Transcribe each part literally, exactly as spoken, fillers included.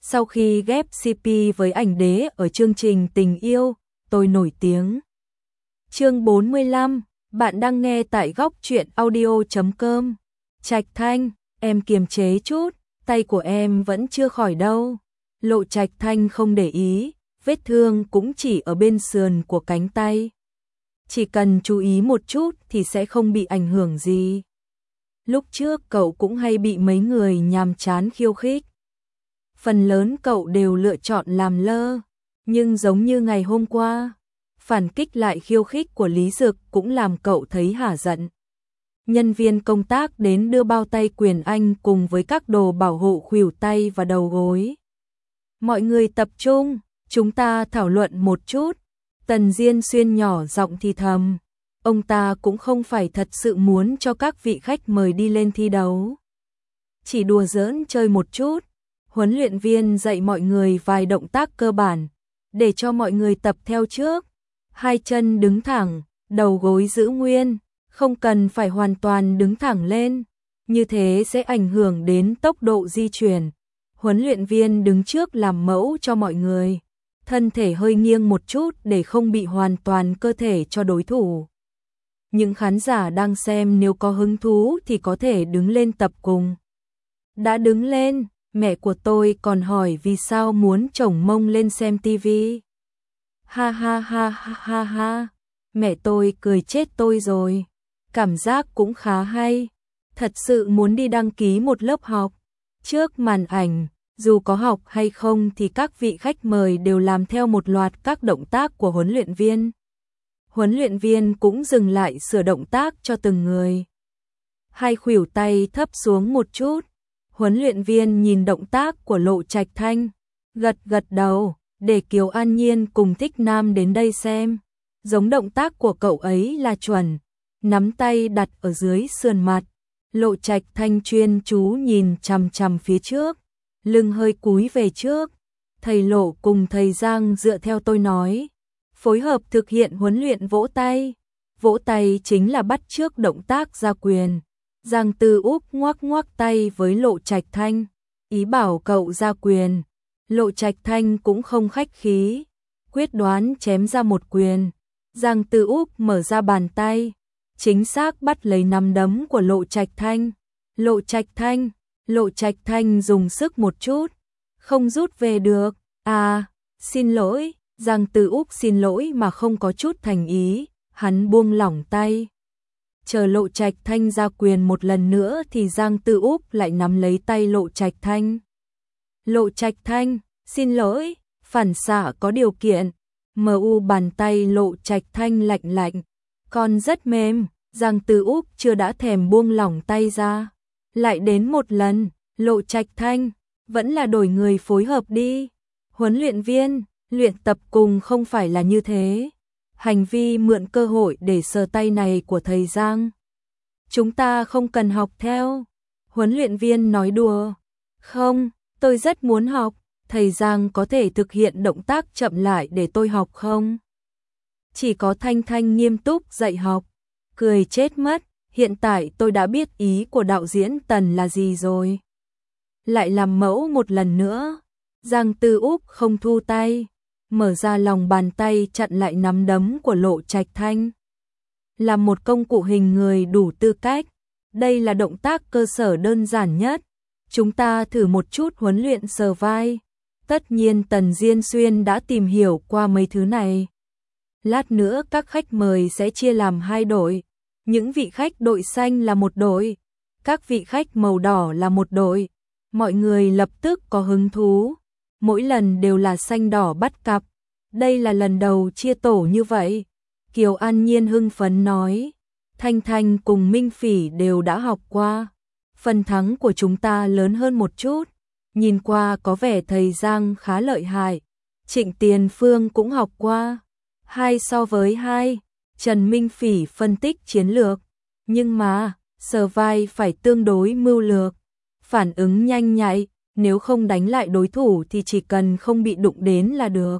Sau khi ghép xê pê với ảnh đế ở chương trình Tình yêu, tôi nổi tiếng. Chương bốn mươi lăm, bạn đang nghe tại góc truyện audio chấm com. Trạch Thanh, em kiềm chế chút, tay của em vẫn chưa khỏi đâu. Lộ Trạch Thanh không để ý, vết thương cũng chỉ ở bên sườn của cánh tay. Chỉ cần chú ý một chút thì sẽ không bị ảnh hưởng gì. Lúc trước cậu cũng hay bị mấy người nhàm chán khiêu khích. Phần lớn cậu đều lựa chọn làm lơ, nhưng giống như ngày hôm qua, phản kích lại khiêu khích của Lý Dực cũng làm cậu thấy hả giận. Nhân viên công tác đến đưa bao tay quyền anh cùng với các đồ bảo hộ khuỷu tay và đầu gối. Mọi người tập trung, chúng ta thảo luận một chút. Tần Diên Xuyên nhỏ giọng thì thầm, ông ta cũng không phải thật sự muốn cho các vị khách mời đi lên thi đấu. Chỉ đùa giỡn chơi một chút, huấn luyện viên dạy mọi người vài động tác cơ bản, để cho mọi người tập theo trước. Hai chân đứng thẳng, đầu gối giữ nguyên, không cần phải hoàn toàn đứng thẳng lên, như thế sẽ ảnh hưởng đến tốc độ di chuyển. Huấn luyện viên đứng trước làm mẫu cho mọi người, thân thể hơi nghiêng một chút để không bị hoàn toàn cơ thể cho đối thủ. Những khán giả đang xem nếu có hứng thú thì có thể đứng lên tập cùng. Đã đứng lên, mẹ của tôi còn hỏi vì sao muốn chổng mông lên xem tivi. Ha ha ha ha ha ha, mẹ tôi cười chết tôi rồi. Cảm giác cũng khá hay, thật sự muốn đi đăng ký một lớp học. Trước màn ảnh, dù có học hay không thì các vị khách mời đều làm theo một loạt các động tác của huấn luyện viên. Huấn luyện viên cũng dừng lại sửa động tác cho từng người. Hai khuỷu tay thấp xuống một chút. Huấn luyện viên nhìn động tác của Lộ Trạch Thanh, gật gật đầu, để Kiều An Nhiên cùng Thích Nam đến đây xem. Giống động tác của cậu ấy là chuẩn, nắm tay đặt ở dưới sườn mặt. Lộ Trạch Thanh chuyên chú nhìn chằm chằm phía trước, lưng hơi cúi về trước. Thầy Lộ cùng thầy Giang dựa theo tôi nói, phối hợp thực hiện huấn luyện vỗ tay. Vỗ tay chính là bắt chước động tác ra quyền. Giang Tư Úc ngoắc ngoắc tay với Lộ Trạch Thanh, ý bảo cậu ra quyền. Lộ Trạch Thanh cũng không khách khí, quyết đoán chém ra một quyền. Giang Tư Úc mở ra bàn tay, chính xác bắt lấy nắm đấm của Lộ Trạch Thanh. Lộ Trạch Thanh, Lộ Trạch Thanh dùng sức một chút, không rút về được. À, xin lỗi, Giang Tư Úc xin lỗi mà không có chút thành ý, hắn buông lỏng tay. Chờ Lộ Trạch Thanh ra quyền một lần nữa thì Giang Tư Úc lại nắm lấy tay Lộ Trạch Thanh. Lộ Trạch Thanh, xin lỗi, phản xạ có điều kiện. Mờ u bàn tay Lộ Trạch Thanh lạnh lạnh, còn rất mềm. Giang Tư Úc chưa đã thèm buông lỏng tay ra. Lại đến một lần, Lộ Trạch Thanh, vẫn là đổi người phối hợp đi. Huấn luyện viên, luyện tập cùng không phải là như thế. Hành vi mượn cơ hội để sờ tay này của thầy Giang. Chúng ta không cần học theo. Huấn luyện viên nói đùa. Không, tôi rất muốn học. Thầy Giang có thể thực hiện động tác chậm lại để tôi học không? Chỉ có Thanh Thanh nghiêm túc dạy học. Cười chết mất, hiện tại tôi đã biết ý của đạo diễn Tần là gì rồi. Lại làm mẫu một lần nữa. Giang Tư Úc không thu tay, mở ra lòng bàn tay chặn lại nắm đấm của Lộ Trạch Thanh. Là một công cụ hình người đủ tư cách, đây là động tác cơ sở đơn giản nhất. Chúng ta thử một chút huấn luyện sờ vai. Tất nhiên Tần Diên Xuyên đã tìm hiểu qua mấy thứ này. Lát nữa các khách mời sẽ chia làm hai đội. Những vị khách đội xanh là một đội, các vị khách màu đỏ là một đội. Mọi người lập tức có hứng thú. Mỗi lần đều là xanh đỏ bắt cặp. Đây là lần đầu chia tổ như vậy. Kiều An Nhiên hưng phấn nói. Thanh Thanh cùng Minh Phỉ đều đã học qua. Phần thắng của chúng ta lớn hơn một chút. Nhìn qua có vẻ thầy Giang khá lợi hại. Trịnh Tiền Phương cũng học qua. Hai so với hai. Trần Minh Phỉ phân tích chiến lược. Nhưng mà, sờ vai phải tương đối mưu lược. Phản ứng nhanh nhạy. Nếu không đánh lại đối thủ thì chỉ cần không bị đụng đến là được.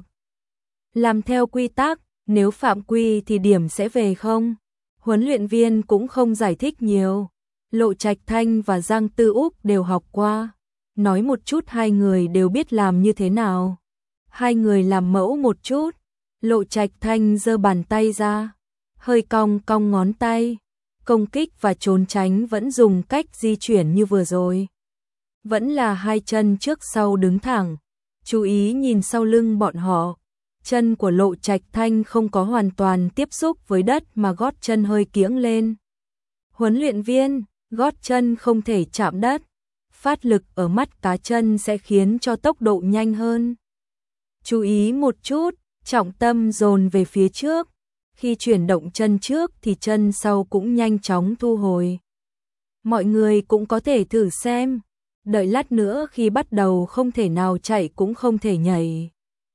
Làm theo quy tắc, nếu phạm quy thì điểm sẽ về không. Huấn luyện viên cũng không giải thích nhiều. Lộ Trạch Thanh và Giang Tư Úc đều học qua. nói một chút hai người đều biết làm như thế nào. Hai người làm mẫu một chút, Lộ Trạch Thanh giơ bàn tay ra, hơi cong cong ngón tay, công kích và trốn tránh vẫn dùng cách di chuyển như vừa rồi. Vẫn là hai chân trước sau đứng thẳng, chú ý nhìn sau lưng bọn họ. Chân của Lộ Trạch Thanh không có hoàn toàn tiếp xúc với đất mà gót chân hơi kiễng lên. Huấn luyện viên, gót chân không thể chạm đất, phát lực ở mắt cá chân sẽ khiến cho tốc độ nhanh hơn. Chú ý một chút, trọng tâm dồn về phía trước, khi chuyển động chân trước thì chân sau cũng nhanh chóng thu hồi. Mọi người cũng có thể thử xem, đợi lát nữa khi bắt đầu không thể nào chạy cũng không thể nhảy.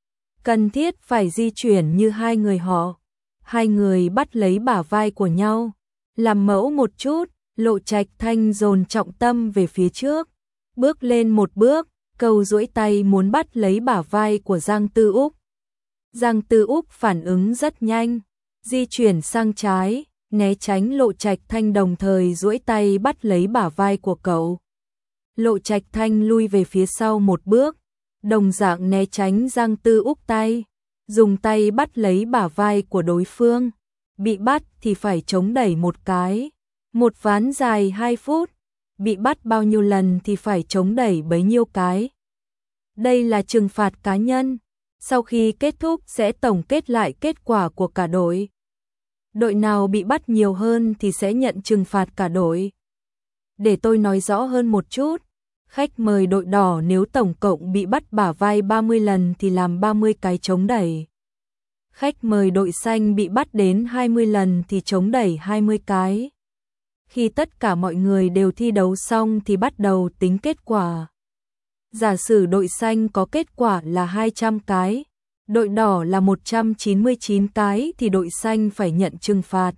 Cần thiết phải di chuyển như hai người họ. Hai người bắt lấy bả vai của nhau, làm mẫu một chút, Lộ Trạch Thanh dồn trọng tâm về phía trước, bước lên một bước, cầu duỗi tay muốn bắt lấy bả vai của Giang Tư Úc. Giang Tư Úc phản ứng rất nhanh, di chuyển sang trái, né tránh Lộ Trạch Thanh đồng thời duỗi tay bắt lấy bả vai của cậu. Lộ Trạch Thanh lui về phía sau một bước, đồng dạng né tránh Giang Tư Úc tay, dùng tay bắt lấy bả vai của đối phương. Bị bắt thì phải chống đẩy một cái, một ván dài hai phút, bị bắt bao nhiêu lần thì phải chống đẩy bấy nhiêu cái. Đây là trừng phạt cá nhân, sau khi kết thúc sẽ tổng kết lại kết quả của cả đội. Đội nào bị bắt nhiều hơn thì sẽ nhận trừng phạt cả đội. Để tôi nói rõ hơn một chút, khách mời đội đỏ nếu tổng cộng bị bắt bả vai ba mươi lần thì làm ba mươi cái chống đẩy. Khách mời đội xanh bị bắt đến hai mươi lần thì chống đẩy hai mươi cái. Khi tất cả mọi người đều thi đấu xong thì bắt đầu tính kết quả. Giả sử đội xanh có kết quả là hai trăm cái, đội đỏ là một trăm chín mươi chín cái thì đội xanh phải nhận trừng phạt.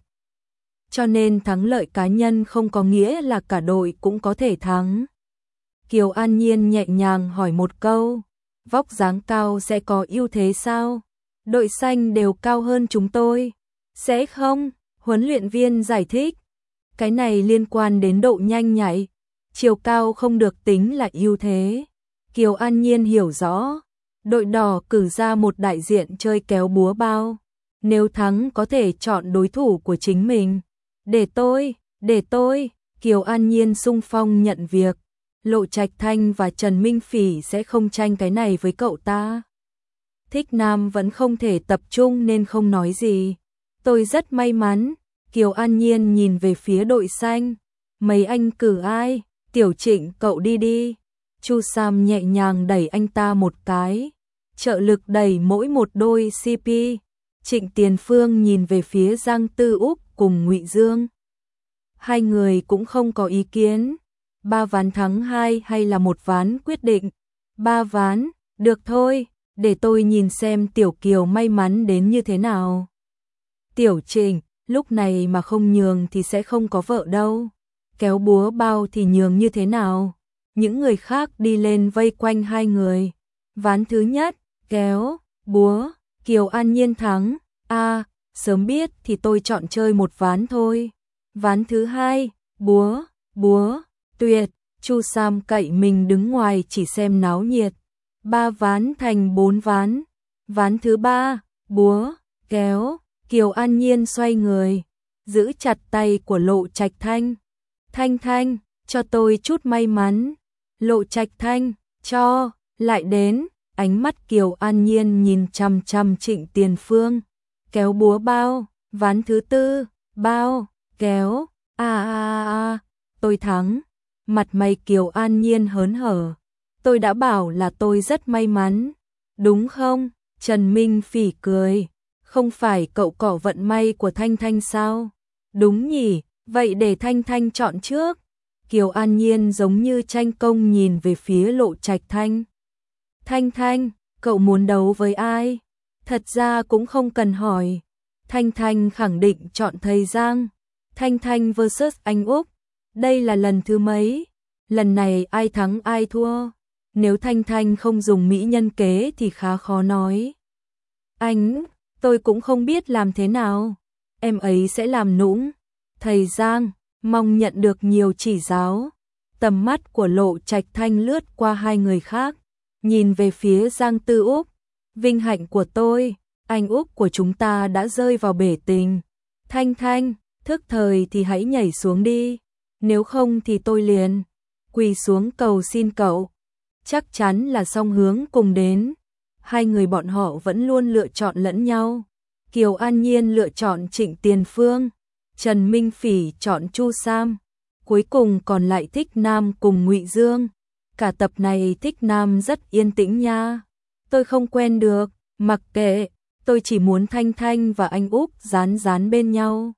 Cho nên thắng lợi cá nhân không có nghĩa là cả đội cũng có thể thắng. Kiều An Nhiên nhẹ nhàng hỏi một câu, vóc dáng cao sẽ có ưu thế sao? Đội xanh đều cao hơn chúng tôi. Sẽ không, huấn luyện viên giải thích. Cái này liên quan đến độ nhanh nhạy, chiều cao không được tính là ưu thế. Kiều An Nhiên hiểu rõ, đội đỏ cử ra một đại diện chơi kéo búa bao. Nếu thắng có thể chọn đối thủ của chính mình. Để tôi, để tôi, Kiều An Nhiên xung phong nhận việc. Lộ Trạch Thanh và Trần Minh Phỉ sẽ không tranh cái này với cậu ta. Thích Nam vẫn không thể tập trung nên không nói gì. Tôi rất may mắn. Kiều An Nhiên nhìn về phía đội xanh. Mấy anh cử ai? Tiểu Trịnh cậu đi đi. Chu Sam nhẹ nhàng đẩy anh ta một cái. Trợ lực đẩy mỗi một đôi xê pê. Trịnh Tiền Phương nhìn về phía Giang Tư Úc cùng Ngụy Dương. Hai người cũng không có ý kiến. Ba ván thắng hai hay là một ván quyết định? Ba ván, được thôi, để tôi nhìn xem Tiểu Kiều may mắn đến như thế nào. Tiểu Trịnh, lúc này mà không nhường thì sẽ không có vợ đâu. Kéo búa bao thì nhường như thế nào? Những người khác đi lên vây quanh hai người. Ván thứ nhất, kéo, búa, Kiều An Nhiên thắng. A, à, sớm biết thì tôi chọn chơi một ván thôi. Ván thứ hai, búa, búa, tuyệt, Chu Sam cậy mình đứng ngoài chỉ xem náo nhiệt. Ba ván thành bốn ván. Ván thứ ba, búa, kéo, Kiều An Nhiên xoay người, giữ chặt tay của Lộ Trạch Thanh. Thanh Thanh, cho tôi chút may mắn. Lộ Trạch Thanh, cho, lại đến, ánh mắt Kiều An Nhiên nhìn chằm chằm Trịnh Tiền Phương. Kéo búa bao, ván thứ tư, bao, kéo, a a a, tôi thắng. Mặt mày Kiều An Nhiên hớn hở. Tôi đã bảo là tôi rất may mắn. Đúng không? Trần Minh Phỉ cười. Không phải cậu cỏ vận may của Thanh Thanh sao? Đúng nhỉ, vậy để Thanh Thanh chọn trước. Kiều An Nhiên giống như tranh công nhìn về phía Lộ Trạch Thanh. Thanh Thanh, cậu muốn đấu với ai? Thật ra cũng không cần hỏi. Thanh Thanh khẳng định chọn thầy Giang. Thanh Thanh versus anh Úc. Đây là lần thứ mấy? Lần này ai thắng ai thua? Nếu Thanh Thanh không dùng mỹ nhân kế thì khá khó nói. Anh, tôi cũng không biết làm thế nào. Em ấy sẽ làm nũng. Thầy Giang, mong nhận được nhiều chỉ giáo. Tầm mắt của Lộ Trạch Thanh lướt qua hai người khác, nhìn về phía Giang Tư Úc. Vinh hạnh của tôi, anh Úc của chúng ta đã rơi vào bể tình. Thanh Thanh, thức thời thì hãy nhảy xuống đi, nếu không thì tôi liền quỳ xuống cầu xin cậu. Chắc chắn là song hướng cùng đến. Hai người bọn họ vẫn luôn lựa chọn lẫn nhau. Kiều An Nhiên lựa chọn Trịnh Tiền Phương, Trần Minh Phỉ chọn Chu Sam, cuối cùng còn lại Thích Nam cùng Ngụy Dương. Cả tập này Thích Nam rất yên tĩnh nha. Tôi không quen được, mặc kệ, tôi chỉ muốn Thanh Thanh và anh Úc dán dán bên nhau.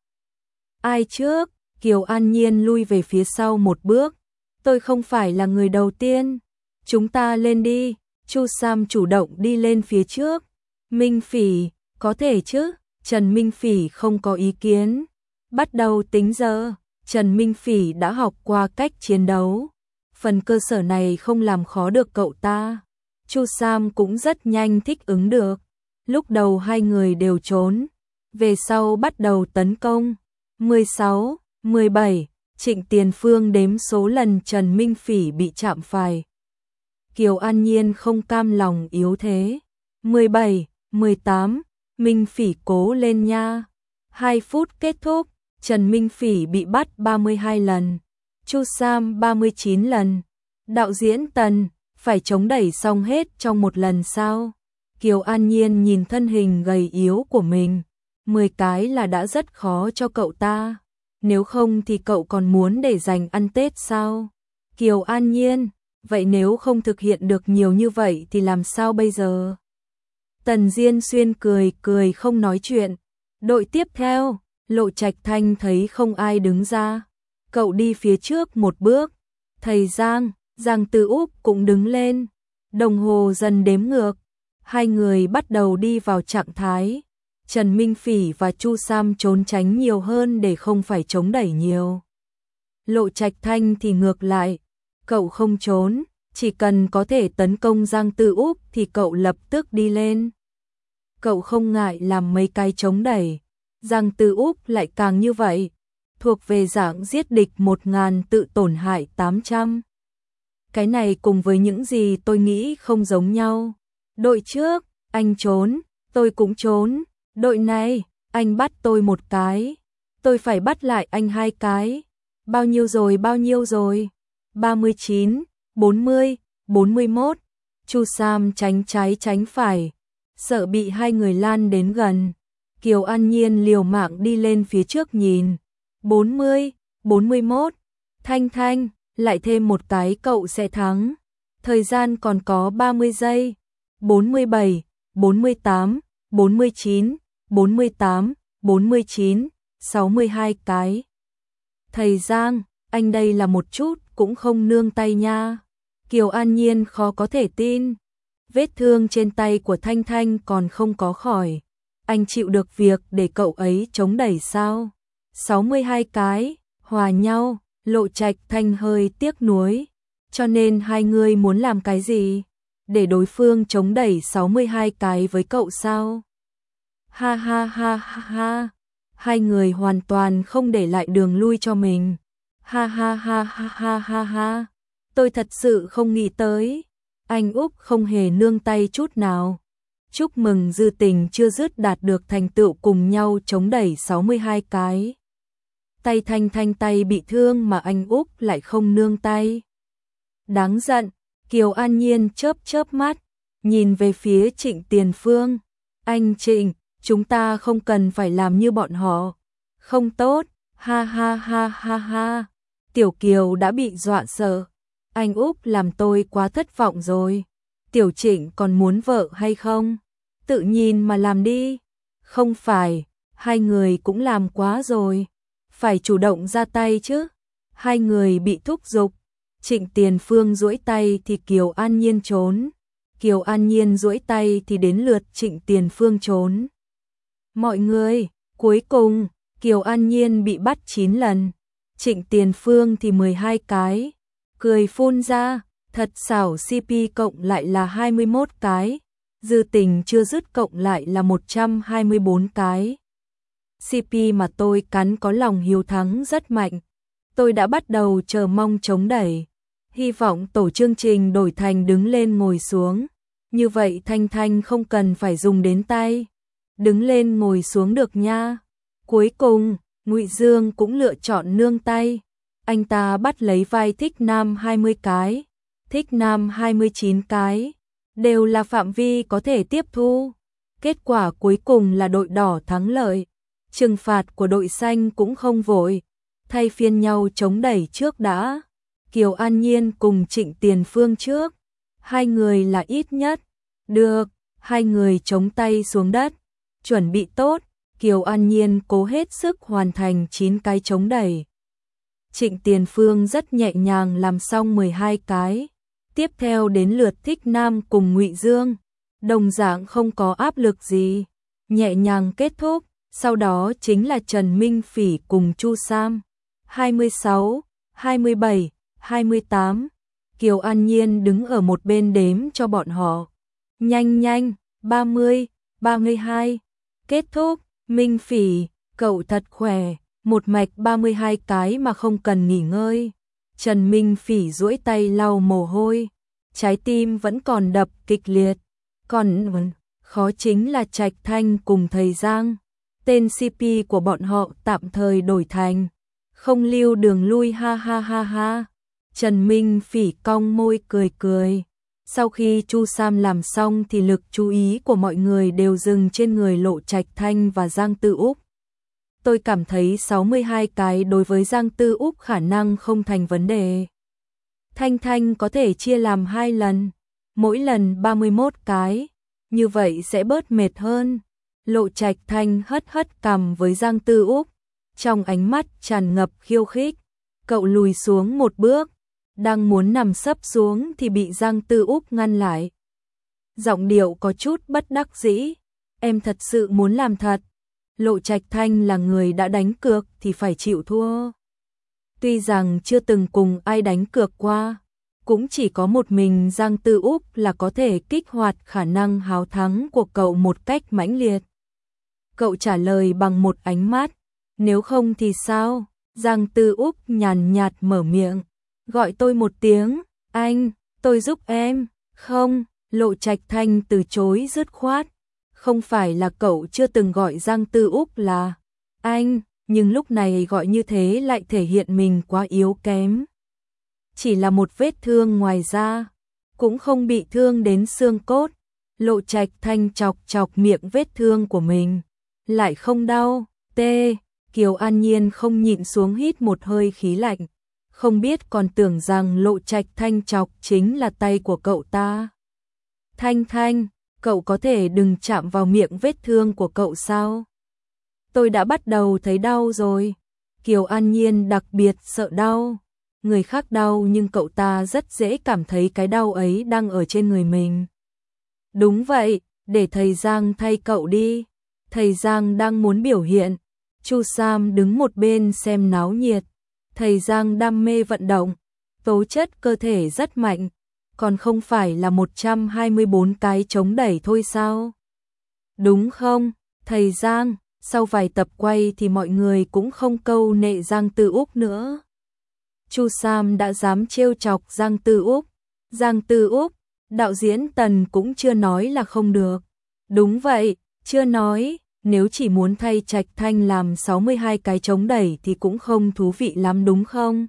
Ai trước? Kiều An Nhiên lui về phía sau một bước. Tôi không phải là người đầu tiên. Chúng ta lên đi. Chu Sam chủ động đi lên phía trước. Minh Phỉ, có thể chứ? Trần Minh Phỉ không có ý kiến. Bắt đầu tính giờ. Trần Minh Phỉ đã học qua cách chiến đấu. Phần cơ sở này không làm khó được cậu ta. Chu Sam cũng rất nhanh thích ứng được. Lúc đầu hai người đều trốn, về sau bắt đầu tấn công. mười sáu, mười bảy, Trịnh Tiền Phương đếm số lần Trần Minh Phỉ bị chạm phải. Kiều An Nhiên không cam lòng yếu thế. mười bảy, mười tám, Minh Phỉ cố lên nha. hai phút kết thúc, Trần Minh Phỉ bị bắt ba mươi hai lần, Chu Sam ba mươi chín lần. Đạo diễn Tần, phải chống đẩy xong hết trong một lần sao? Kiều An Nhiên nhìn thân hình gầy yếu của mình, mười cái là đã rất khó cho cậu ta. Nếu không thì cậu còn muốn để dành ăn Tết sao? Kiều An Nhiên, vậy nếu không thực hiện được nhiều như vậy thì làm sao bây giờ? Tần Diên Xuyên cười cười không nói chuyện. Đội tiếp theo, Lộ Trạch Thanh thấy không ai đứng ra. Cậu đi phía trước một bước. Thầy Giang, Giang Tư Úc cũng đứng lên. Đồng hồ dần đếm ngược. Hai người bắt đầu đi vào trạng thái. Trần Minh Phỉ và Chu Sam trốn tránh nhiều hơn để không phải chống đẩy nhiều. Lộ Trạch Thanh thì ngược lại. Cậu không trốn, chỉ cần có thể tấn công Giang Tư Úc thì cậu lập tức đi lên. Cậu không ngại làm mấy cái chống đẩy. Giang Tư Úc lại càng như vậy. Thuộc về dạng giết địch một ngàn tự tổn hại tám trăm. Cái này cùng với những gì tôi nghĩ không giống nhau. Đội trước, anh trốn, tôi cũng trốn. Đội này, anh bắt tôi một cái, tôi phải bắt lại anh hai cái. Bao nhiêu rồi bao nhiêu rồi? ba mươi chín, bốn mươi, bốn mươi mốt. Chu Sam tránh trái tránh phải, sợ bị hai người lan đến gần. Kiều An Nhiên liều mạng đi lên phía trước nhìn. bốn mươi, bốn mươi mốt. Thanh Thanh, lại thêm một cái cậu sẽ thắng. Thời gian còn có ba mươi giây. bốn mươi bảy, bốn mươi tám, bốn mươi chín, bốn mươi tám, bốn mươi chín, sáu mươi hai cái. Thầy Giang, anh đây là một chút cũng không nương tay nha. Kiều An Nhiên khó có thể tin. Vết thương trên tay của Thanh Thanh còn không có khỏi. Anh chịu được việc để cậu ấy chống đẩy sao? sáu mươi hai cái, hòa nhau. Lộ Trạch Thanh hơi tiếc nuối. Cho nên hai người muốn làm cái gì? Để đối phương chống đẩy sáu mươi hai cái với cậu sao? Ha ha ha ha ha. Hai người hoàn toàn không để lại đường lui cho mình. Ha ha ha ha ha ha ha. Tôi thật sự không nghĩ tới. Anh Úc không hề nương tay chút nào. Chúc mừng Dư Tình chưa dứt đạt được thành tựu cùng nhau chống đẩy sáu mươi hai cái. Tay Thanh Thanh tay bị thương mà anh Úc lại không nương tay. Đáng giận. Kiều An Nhiên chớp chớp mắt, nhìn về phía Trịnh Tiền Phương. Anh Trịnh, chúng ta không cần phải làm như bọn họ. Không tốt, ha ha ha ha ha. Tiểu Kiều đã bị dọa sợ. Anh Úc làm tôi quá thất vọng rồi. Tiểu Trịnh còn muốn vợ hay không? Tự nhìn mà làm đi. Không phải, hai người cũng làm quá rồi. Phải chủ động ra tay chứ. Hai người bị thúc giục. Trịnh Tiền Phương duỗi tay thì Kiều An Nhiên trốn. Kiều An Nhiên duỗi tay thì đến lượt Trịnh Tiền Phương trốn. Mọi người, cuối cùng, Kiều An Nhiên bị bắt chín lần. Trịnh Tiền Phương thì mười hai cái. Cười phun ra, thật xảo xê pê cộng lại là hai mươi mốt cái. Dư Tình chưa dứt cộng lại là một trăm hai mươi bốn cái. xê pê mà tôi cắn có lòng hiếu thắng rất mạnh. Tôi đã bắt đầu chờ mong chống đẩy. Hy vọng tổ chương trình đổi thành đứng lên ngồi xuống. Như vậy Thanh Thanh không cần phải dùng đến tay. Đứng lên ngồi xuống được nha. Cuối cùng, Ngụy Dương cũng lựa chọn nương tay. Anh ta bắt lấy vai Thích Nam hai mươi cái, Thích Nam hai mươi chín cái, đều là phạm vi có thể tiếp thu. Kết quả cuối cùng là đội đỏ thắng lợi. Trừng phạt của đội xanh cũng không vội, thay phiên nhau chống đẩy trước đã. Kiều An Nhiên cùng Trịnh Tiền Phương trước, hai người là ít nhất. Được, hai người chống tay xuống đất, chuẩn bị tốt. Kiều An Nhiên cố hết sức hoàn thành chín cái chống đẩy. Trịnh Tiền Phương rất nhẹ nhàng làm xong mười hai cái. Tiếp theo đến lượt Thích Nam cùng Ngụy Dương, đồng dạng không có áp lực gì, nhẹ nhàng kết thúc. Sau đó chính là Trần Minh Phỉ cùng Chu Sam. hai mươi sáu, hai mươi bảy, hai mươi tám. Kiều An Nhiên đứng ở một bên đếm cho bọn họ. Nhanh nhanh, ba mươi, ba mươi hai. Kết thúc. Minh Phỉ, cậu thật khỏe, một mạch ba mươi hai cái mà không cần nghỉ ngơi. Trần Minh Phỉ duỗi tay lau mồ hôi, trái tim vẫn còn đập kịch liệt. Còn khó chính là Trạch Thanh cùng thầy Giang. Tên xê pê của bọn họ tạm thời đổi thành không lưu đường lui, ha ha ha ha. Trần Minh Phỉ cong môi cười cười. Sau khi Chu Sam làm xong thì lực chú ý của mọi người đều dừng trên người Lộ Trạch Thanh và Giang Tư Úc. Tôi cảm thấy sáu mươi hai cái đối với Giang Tư Úc khả năng không thành vấn đề. Thanh Thanh có thể chia làm hai lần, mỗi lần ba mươi mốt cái, như vậy sẽ bớt mệt hơn. Lộ Trạch Thanh hất hất cằm với Giang Tư Úc, trong ánh mắt tràn ngập khiêu khích. Cậu lùi xuống một bước, đang muốn nằm sấp xuống thì bị Giang Tư Úc ngăn lại. Giọng điệu có chút bất đắc dĩ, em thật sự muốn làm thật. Lộ Trạch Thanh là người đã đánh cược thì phải chịu thua. Tuy rằng chưa từng cùng ai đánh cược qua, cũng chỉ có một mình Giang Tư Úc là có thể kích hoạt khả năng háo thắng của cậu một cách mãnh liệt. Cậu trả lời bằng một ánh mắt, nếu không thì sao? Giang Tư Úc nhàn nhạt mở miệng, gọi tôi một tiếng, anh, tôi giúp em. Không, Lộ Trạch Thanh từ chối dứt khoát. Không phải là cậu chưa từng gọi Giang Tư Úc là anh, nhưng lúc này gọi như thế lại thể hiện mình quá yếu kém. Chỉ là một vết thương ngoài da, cũng không bị thương đến xương cốt. Lộ Trạch Thanh chọc chọc miệng vết thương của mình, lại không đau. Tê, Kiều An Nhiên không nhịn xuống hít một hơi khí lạnh, không biết còn tưởng rằng Lộ Trạch Thanh chọc chính là tay của cậu ta. Thanh Thanh, cậu có thể đừng chạm vào miệng vết thương của cậu sao? Tôi đã bắt đầu thấy đau rồi. Kiều An Nhiên đặc biệt sợ đau. Người khác đau nhưng cậu ta rất dễ cảm thấy cái đau ấy đang ở trên người mình. Đúng vậy, để thầy Giang thay cậu đi. Thầy Giang đang muốn biểu hiện. Chu Sam đứng một bên xem náo nhiệt. Thầy Giang đam mê vận động, tố chất cơ thể rất mạnh, còn không phải là một trăm hai mươi bốn cái chống đẩy thôi sao? Đúng không, thầy Giang? Sau vài tập quay thì mọi người cũng không câu nệ Giang Tư Úc nữa. Chu Sam đã dám trêu chọc Giang Tư Úc. Giang Tư Úc, đạo diễn Tần cũng chưa nói là không được. Đúng vậy, chưa nói, nếu chỉ muốn thay Trạch Thanh làm sáu mươi hai cái chống đẩy thì cũng không thú vị lắm đúng không?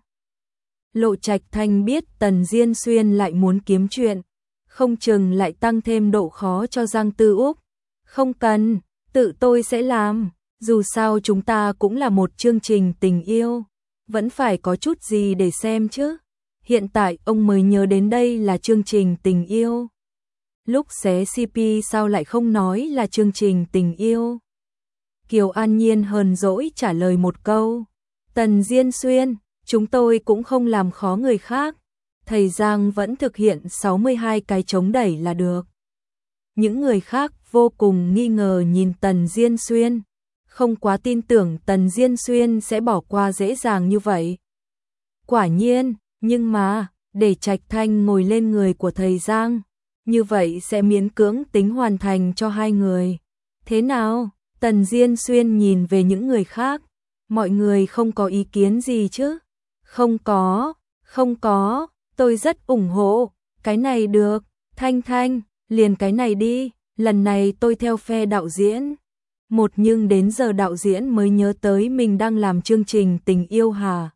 Lộ Trạch Thanh biết Tần Diên Xuyên lại muốn kiếm chuyện, không chừng lại tăng thêm độ khó cho Giang Tư Úc. Không cần, tự tôi sẽ làm, dù sao chúng ta cũng là một chương trình tình yêu, vẫn phải có chút gì để xem chứ. Hiện tại ông mới nhớ đến đây là chương trình tình yêu. Lúc xé xê pê sao lại không nói là chương trình tình yêu? Kiều An Nhiên hờn dỗi trả lời một câu. Tần Diên Xuyên, chúng tôi cũng không làm khó người khác. Thầy Giang vẫn thực hiện sáu mươi hai cái chống đẩy là được. Những người khác vô cùng nghi ngờ nhìn Tần Diên Xuyên, không quá tin tưởng Tần Diên Xuyên sẽ bỏ qua dễ dàng như vậy. Quả nhiên, nhưng mà, để Trạch Thanh ngồi lên người của thầy Giang, như vậy sẽ miễn cưỡng tính hoàn thành cho hai người. Thế nào? Tần Diên Xuyên nhìn về những người khác, mọi người không có ý kiến gì chứ? Không có, không có, Tôi rất ủng hộ, cái này được, Thanh Thanh, liền cái này đi, lần này tôi theo phe đạo diễn. Một nhưng đến giờ đạo diễn mới nhớ tới mình đang làm chương trình tình yêu hả?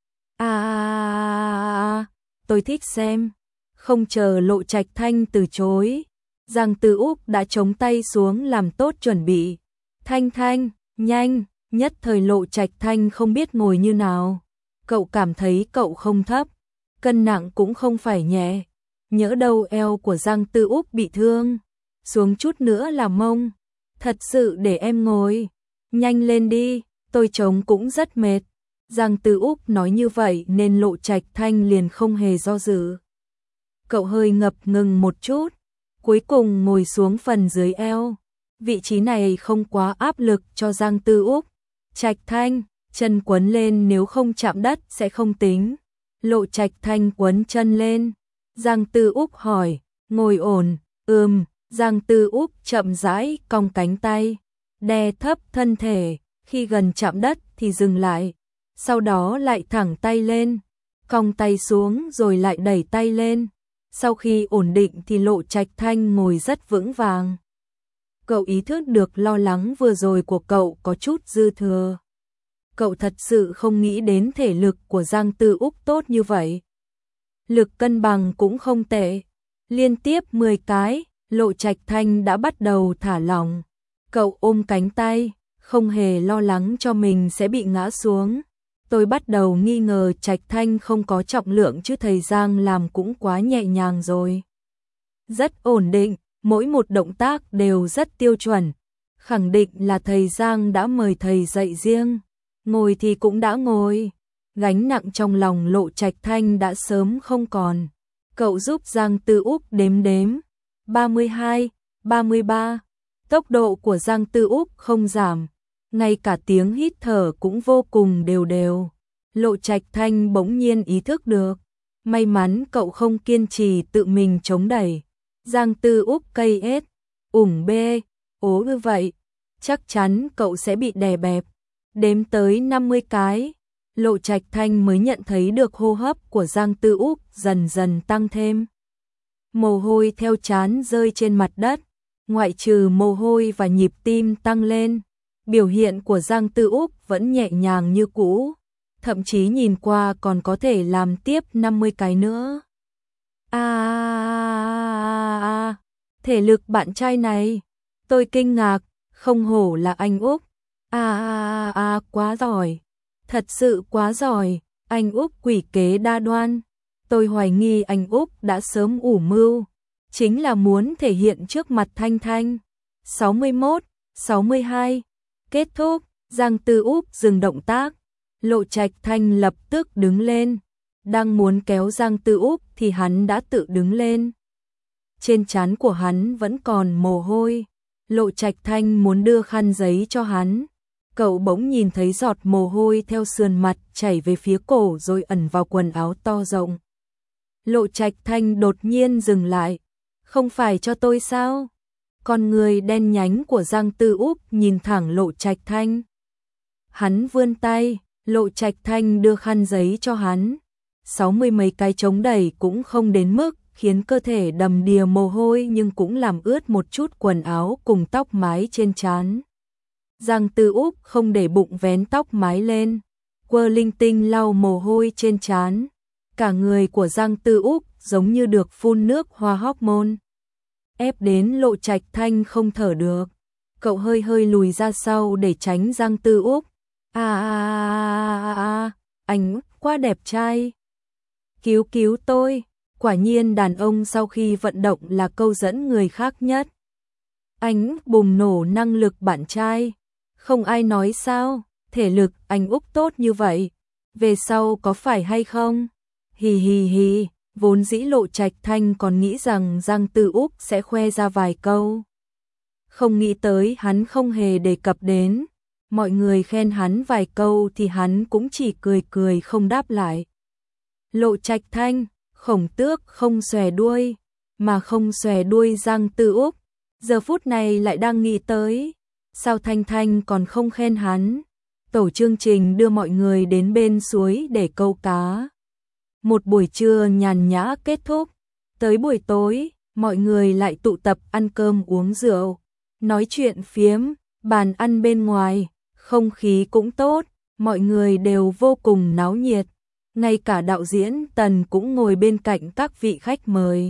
À, tôi thích xem. Không chờ Lộ Trạch Thanh từ chối, Giang Tư Úc đã chống tay xuống làm tốt chuẩn bị. Thanh Thanh, nhanh, nhất thời Lộ Trạch Thanh không biết ngồi như nào. Cậu cảm thấy cậu không thấp, cân nặng cũng không phải nhẹ. Nhỡ đâu eo của Giang Tư Úc bị thương, xuống chút nữa là mông. Thật sự để em ngồi, nhanh lên đi, tôi chống cũng rất mệt. Giang Tư Úc nói như vậy nên Lộ Trạch Thanh liền không hề do dự. Cậu hơi ngập ngừng một chút, cuối cùng ngồi xuống phần dưới eo. Vị trí này không quá áp lực cho Giang Tư Úc. Trạch Thanh, chân quấn lên, nếu không chạm đất sẽ không tính. Lộ Trạch Thanh quấn chân lên. Giang Tư Úc hỏi, ngồi ổn, ừm. Giang Tư Úc chậm rãi cong cánh tay, đè thấp thân thể, khi gần chạm đất thì dừng lại, sau đó lại thẳng tay lên, cong tay xuống rồi lại đẩy tay lên. Sau khi ổn định thì Lộ Trạch Thanh ngồi rất vững vàng. Cậu ý thức được lo lắng vừa rồi của cậu có chút dư thừa. Cậu thật sự không nghĩ đến thể lực của Giang Tư Úc tốt như vậy. Lực cân bằng cũng không tệ. Liên tiếp mười cái, Lộ Trạch Thanh đã bắt đầu thả lỏng. Cậu ôm cánh tay, không hề lo lắng cho mình sẽ bị ngã xuống. Tôi bắt đầu nghi ngờ Trạch Thanh không có trọng lượng chứ thầy Giang làm cũng quá nhẹ nhàng rồi. Rất ổn định, mỗi một động tác đều rất tiêu chuẩn. Khẳng định là thầy Giang đã mời thầy dạy riêng. Ngồi thì cũng đã ngồi. Gánh nặng trong lòng Lộ Trạch Thanh đã sớm không còn. Cậu giúp Giang Tư Úc đếm đếm. ba mươi hai, ba mươi ba. Tốc độ của Giang Tư Úc không giảm. Ngay cả tiếng hít thở cũng vô cùng đều đều. Lộ Trạch Thanh bỗng nhiên ý thức được. May mắn cậu không kiên trì tự mình chống đẩy. Giang Tư Úc cây ết, ủng bê, ố như vậy. Chắc chắn cậu sẽ bị đè bẹp. Đếm tới năm mươi cái. Lộ Trạch Thanh mới nhận thấy được hô hấp của Giang Tư Úc dần dần tăng thêm. Mồ hôi theo trán rơi trên mặt đất. Ngoại trừ mồ hôi và nhịp tim tăng lên, biểu hiện của Giang Tư Úc vẫn nhẹ nhàng như cũ, thậm chí nhìn qua còn có thể làm tiếp năm mươi cái nữa. À, à, à, thể lực bạn trai này, tôi kinh ngạc, không hổ là anh Úc. À, à, à, quá giỏi, thật sự quá giỏi, anh Úc quỷ kế đa đoan. Tôi hoài nghi anh Úc đã sớm ủ mưu, chính là muốn thể hiện trước mặt Thanh Thanh. sáu mươi mốt, sáu mươi hai, kết thúc, Giang Tư Úc dừng động tác. Lộ Trạch Thanh lập tức đứng lên, đang muốn kéo Giang Tư Úc thì hắn đã tự đứng lên. Trên trán của hắn vẫn còn mồ hôi. Lộ Trạch Thanh muốn đưa khăn giấy cho hắn. Cậu bỗng nhìn thấy giọt mồ hôi theo sườn mặt chảy về phía cổ rồi ẩn vào quần áo to rộng. Lộ Trạch Thanh đột nhiên dừng lại. Không phải cho tôi sao? Con người đen nhánh của Giang Tư Úc nhìn thẳng Lộ Trạch Thanh. Hắn vươn tay, Lộ Trạch Thanh đưa khăn giấy cho hắn. Sáu mươi mấy cái chống đẩy cũng không đến mức khiến cơ thể đầm đìa mồ hôi, nhưng cũng làm ướt một chút quần áo cùng tóc mái trên trán. Giang Tư Úc không để bụng vén tóc mái lên, quơ linh tinh lau mồ hôi trên trán. Cả người của Giang Tư Úc giống như được phun nước hoa hormone, ép đến Lộ Trạch Thanh không thở được. Cậu hơi hơi lùi ra sau để tránh Giang Tư Úc. À à à à, anh quá đẹp trai. Cứu cứu tôi. Quả nhiên đàn ông sau khi vận động là câu dẫn người khác nhất. Anh bùng nổ năng lực bạn trai. Không ai nói sao, thể lực anh Úc tốt như vậy, về sau có phải hay không? Hì hì hì, vốn dĩ Lộ Trạch Thanh còn nghĩ rằng Giang Tư Úc sẽ khoe ra vài câu. Không nghĩ tới hắn không hề đề cập đến. Mọi người khen hắn vài câu thì hắn cũng chỉ cười cười không đáp lại. Lộ Trạch Thanh, khổng tước không xòe đuôi, mà không xòe đuôi Giang Tư Úc. Giờ phút này lại đang nghĩ tới, sao Thanh Thanh còn không khen hắn. Tổ chương trình đưa mọi người đến bên suối để câu cá. Một buổi trưa nhàn nhã kết thúc, tới buổi tối, mọi người lại tụ tập ăn cơm uống rượu, nói chuyện phiếm, bàn ăn bên ngoài, không khí cũng tốt, mọi người đều vô cùng náo nhiệt, ngay cả đạo diễn Tần cũng ngồi bên cạnh các vị khách mời.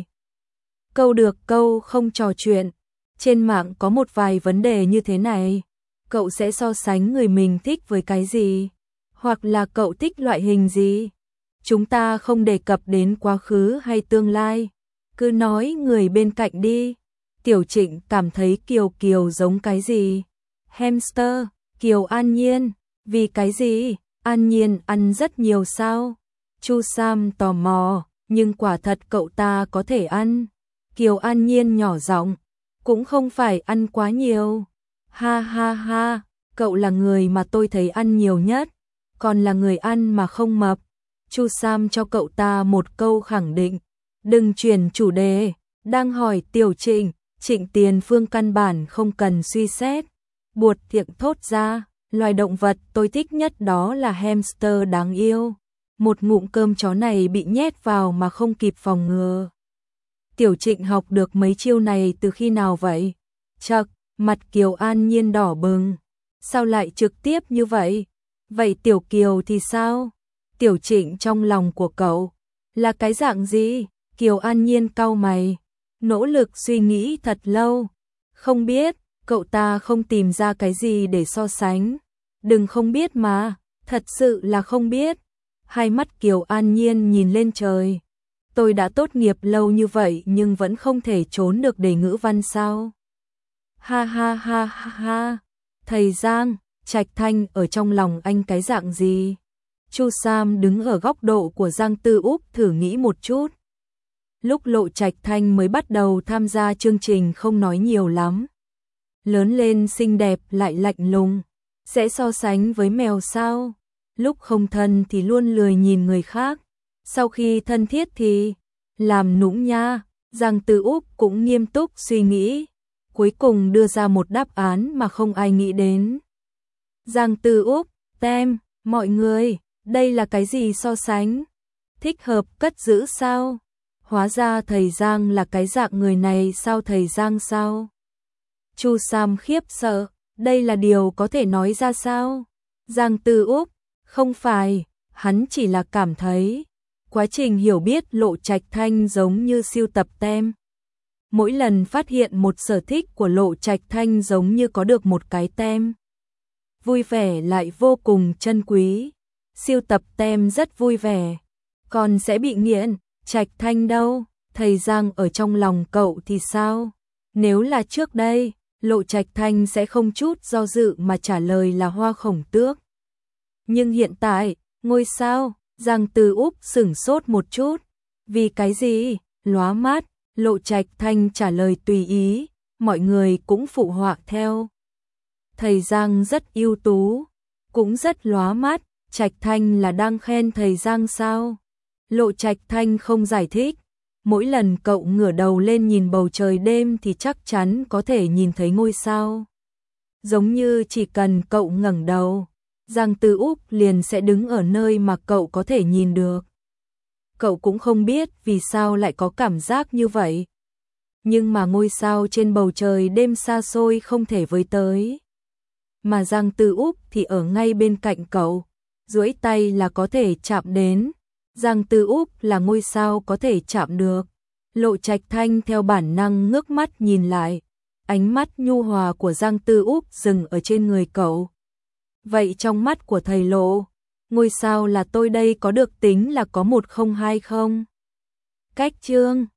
Câu được câu không trò chuyện, trên mạng có một vài vấn đề như thế này, cậu sẽ so sánh người mình thích với cái gì, hoặc là cậu thích loại hình gì? Chúng ta không đề cập đến quá khứ hay tương lai, cứ nói người bên cạnh đi. Tiểu Trịnh cảm thấy Kiều Kiều giống cái gì? Hamster, Kiều An Nhiên, vì cái gì? An Nhiên ăn rất nhiều sao? Chu Sam tò mò, nhưng quả thật cậu ta có thể ăn. Kiều An Nhiên nhỏ giọng, cũng không phải ăn quá nhiều. Ha ha ha, cậu là người mà tôi thấy ăn nhiều nhất, còn là người ăn mà không mập. Chu Sam cho cậu ta một câu khẳng định, đừng chuyển chủ đề, đang hỏi Tiểu Trịnh, Trịnh Tiền Phương căn bản không cần suy xét, buột miệng thốt ra, loài động vật tôi thích nhất đó là hamster đáng yêu. Một ngụm cơm chó này bị nhét vào mà không kịp phòng ngừa. Tiểu Trịnh học được mấy chiêu này từ khi nào vậy? Chậc, mặt Kiều An Nhiên đỏ bừng. Sao lại trực tiếp như vậy? Vậy Tiểu Kiều thì sao? Tiểu Trịnh trong lòng của cậu là cái dạng gì? Kiều An Nhiên cau mày, nỗ lực suy nghĩ thật lâu. Không biết, cậu ta không tìm ra cái gì để so sánh. Đừng không biết mà, thật sự là không biết. Hai mắt Kiều An Nhiên nhìn lên trời. Tôi đã tốt nghiệp lâu như vậy nhưng vẫn không thể trốn được đề ngữ văn sao? Ha ha ha ha ha. Thầy Giang, Trạch Thanh ở trong lòng anh cái dạng gì? Chu Sam đứng ở góc độ của Giang Tư Úc thử nghĩ một chút. Lúc Lộ Trạch Thanh mới bắt đầu tham gia chương trình không nói nhiều lắm. Lớn lên xinh đẹp lại lạnh lùng, sẽ so sánh với mèo sao? Lúc không thân thì luôn lười nhìn người khác, sau khi thân thiết thì làm nũng nha. Giang Tư Úc cũng nghiêm túc suy nghĩ, cuối cùng đưa ra một đáp án mà không ai nghĩ đến. Giang Tư Úc, tem, mọi người, đây là cái gì so sánh? Thích hợp cất giữ sao? Hóa ra thầy Giang là cái dạng người này sao thầy Giang sao? Chu Sam khiếp sợ, đây là điều có thể nói ra sao? Giang Tư Úc, không phải, hắn chỉ là cảm thấy. Quá trình hiểu biết Lộ Trạch Thanh giống như sưu tập tem. Mỗi lần phát hiện một sở thích của Lộ Trạch Thanh giống như có được một cái tem. Vui vẻ lại vô cùng chân quý. Sưu tập tem rất vui vẻ, còn sẽ bị nghiện. Trạch Thanh đâu? Thầy Giang ở trong lòng cậu thì sao? Nếu là trước đây, Lộ Trạch Thanh sẽ không chút do dự mà trả lời là Hoa Khổng Tước. Nhưng hiện tại, ngôi sao? Giang Tư Úc sửng sốt một chút. Vì cái gì? Lóa mắt, Lộ Trạch Thanh trả lời tùy ý, mọi người cũng phụ họa theo. Thầy Giang rất ưu tú, cũng rất lóa mắt. Trạch Thanh là đang khen thầy Giang sao? Lộ Trạch Thanh không giải thích. Mỗi lần cậu ngửa đầu lên nhìn bầu trời đêm thì chắc chắn có thể nhìn thấy ngôi sao. Giống như chỉ cần cậu ngẩng đầu, Giang Tư Úc liền sẽ đứng ở nơi mà cậu có thể nhìn được. Cậu cũng không biết vì sao lại có cảm giác như vậy. Nhưng mà ngôi sao trên bầu trời đêm xa xôi không thể với tới. Mà Giang Tư Úc thì ở ngay bên cạnh cậu, duỗi tay là có thể chạm đến. Giang Tư Úc là ngôi sao có thể chạm được. Lộ Trạch Thanh theo bản năng ngước mắt nhìn lại. Ánh mắt nhu hòa của Giang Tư Úc dừng ở trên người cậu. Vậy trong mắt của thầy Lộ, ngôi sao là tôi đây có được tính là có một không hai không? Cách chương